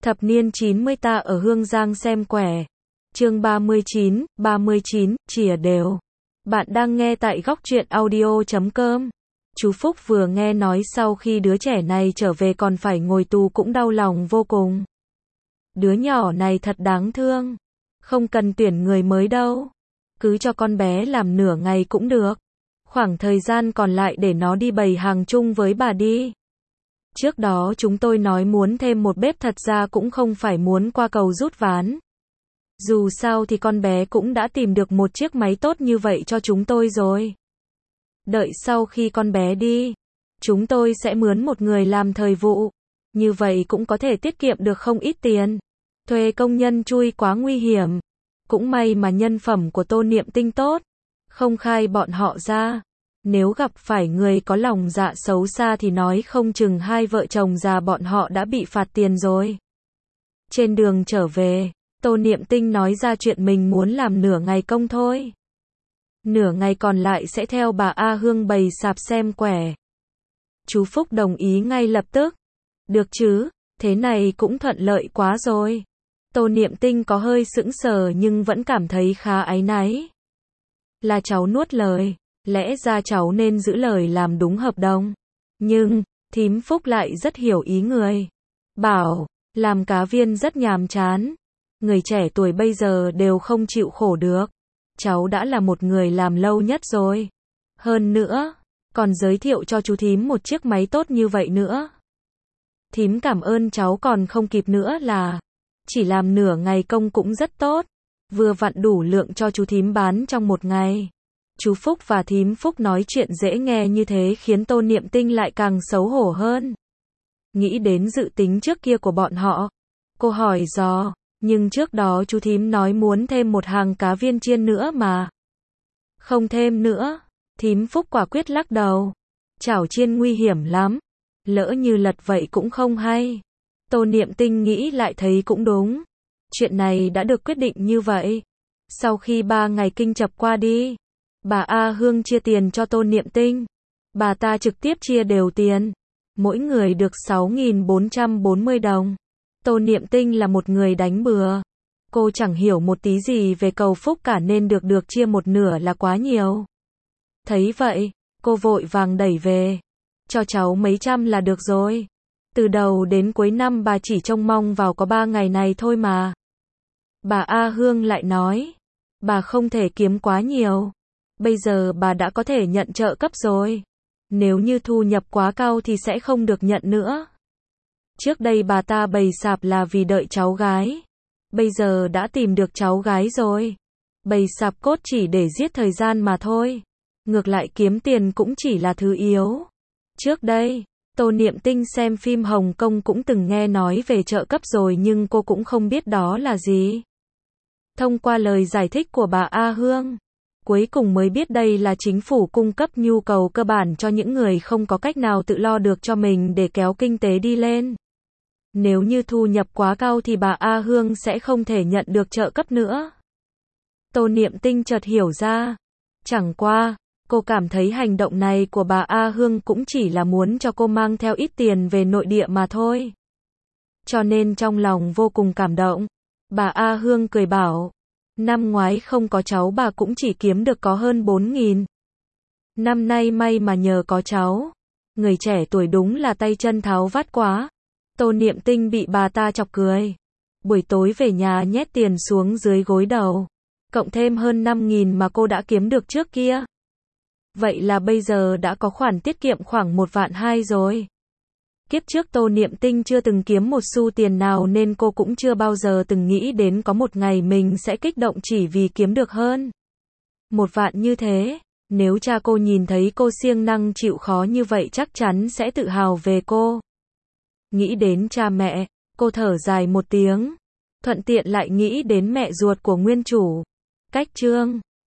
Thập niên 90 ta ở Hương Giang xem quẻ. Chương 39, chìa đều. Bạn đang nghe tại góc truyện audio.com. Chú Phúc vừa nghe nói sau khi đứa trẻ này trở về còn phải ngồi tù cũng đau lòng vô cùng. Đứa nhỏ này thật đáng thương. Không cần tuyển người mới đâu. Cứ cho con bé làm nửa ngày cũng được. Khoảng thời gian còn lại để nó đi bày hàng chung với bà đi. Trước đó chúng tôi nói muốn thêm một bếp, thật ra cũng không phải muốn qua cầu rút ván. Dù sao thì con bé cũng đã tìm được một chiếc máy tốt như vậy cho chúng tôi rồi. Đợi sau khi con bé đi, chúng tôi sẽ mướn một người làm thời vụ. Như vậy cũng có thể tiết kiệm được không ít tiền. Thuê công nhân chui quá nguy hiểm. Cũng may mà nhân phẩm của Tô Niệm Tinh tốt, không khai bọn họ ra. Nếu gặp phải người có lòng dạ xấu xa thì nói không chừng hai vợ chồng già bọn họ đã bị phạt tiền rồi. Trên đường trở về, Tô Niệm Tinh nói ra chuyện mình muốn làm nửa ngày công thôi. Nửa ngày còn lại sẽ theo bà A Hương bày sạp xem quẻ. Chú Phúc đồng ý ngay lập tức. Được chứ, thế này cũng thuận lợi quá rồi. Tô Niệm Tinh có hơi sững sờ nhưng vẫn cảm thấy khá áy náy. Là cháu nuốt lời. Lẽ ra cháu nên giữ lời làm đúng hợp đồng. Nhưng, thím Phúc lại rất hiểu ý người. Bảo, làm cá viên rất nhàm chán. Người trẻ tuổi bây giờ đều không chịu khổ được. Cháu đã là một người làm lâu nhất rồi. Hơn nữa, còn giới thiệu cho chú thím một chiếc máy tốt như vậy nữa. Thím cảm ơn cháu còn không kịp nữa là. Chỉ làm nửa ngày công cũng rất tốt. Vừa vặn đủ lượng cho chú thím bán trong một ngày. Chú Phúc và thím Phúc nói chuyện dễ nghe như thế khiến Tô Niệm Tinh lại càng xấu hổ hơn. Nghĩ đến dự tính trước kia của bọn họ, cô hỏi dò, nhưng trước đó chú thím nói muốn thêm một hàng cá viên chiên nữa mà. Không thêm nữa, thím Phúc quả quyết lắc đầu. Chảo chiên nguy hiểm lắm, lỡ như lật vậy cũng không hay. Tô Niệm Tinh nghĩ lại thấy cũng đúng. Chuyện này đã được quyết định như vậy. Sau khi 3 ngày kinh chập qua đi, bà A Hương chia tiền cho Tô Niệm Tinh. Bà ta trực tiếp chia đều tiền. Mỗi người được 6.440 đồng. Tô Niệm Tinh là một người đánh bừa. Cô chẳng hiểu một tí gì về cầu phúc cả nên được chia một nửa là quá nhiều. Thấy vậy, cô vội vàng đẩy về. Cho cháu mấy trăm là được rồi. Từ đầu đến cuối năm bà chỉ trông mong vào có 3 ngày này thôi mà. Bà A Hương lại nói, bà không thể kiếm quá nhiều. Bây giờ bà đã có thể nhận trợ cấp rồi. Nếu như thu nhập quá cao thì sẽ không được nhận nữa. Trước đây bà ta bày sạp là vì đợi cháu gái. Bây giờ đã tìm được cháu gái rồi. Bày sạp cốt chỉ để giết thời gian mà thôi. Ngược lại kiếm tiền cũng chỉ là thứ yếu. Trước đây, Tô Niệm Tinh xem phim Hồng Kông cũng từng nghe nói về trợ cấp rồi nhưng cô cũng không biết đó là gì. Thông qua lời giải thích của bà A Hương, cuối cùng mới biết đây là chính phủ cung cấp nhu cầu cơ bản cho những người không có cách nào tự lo được cho mình để kéo kinh tế đi lên. Nếu như thu nhập quá cao thì bà A Hương sẽ không thể nhận được trợ cấp nữa. Tô Niệm Tinh chợt hiểu ra. Chẳng qua, cô cảm thấy hành động này của bà A Hương cũng chỉ là muốn cho cô mang theo ít tiền về nội địa mà thôi. Cho nên trong lòng vô cùng cảm động. Bà A Hương cười bảo, năm ngoái không có cháu bà cũng chỉ kiếm được có hơn 4.000. Năm nay may mà nhờ có cháu. Người trẻ tuổi đúng là tay chân tháo vát quá. Tô Niệm Tinh bị bà ta chọc cười. Buổi tối về nhà nhét tiền xuống dưới gối đầu. Cộng thêm hơn 5.000 mà cô đã kiếm được trước kia. Vậy là bây giờ đã có khoản tiết kiệm khoảng 1.200.000 rồi. Kiếp trước Tô Niệm Tinh chưa từng kiếm một xu tiền nào nên cô cũng chưa bao giờ từng nghĩ đến có một ngày mình sẽ kích động chỉ vì kiếm được hơn 1.000.000 như thế. Nếu cha cô nhìn thấy cô siêng năng chịu khó như vậy chắc chắn sẽ tự hào về cô. Nghĩ đến cha mẹ, cô thở dài một tiếng. Thuận tiện lại nghĩ đến mẹ ruột của nguyên chủ. Cách chương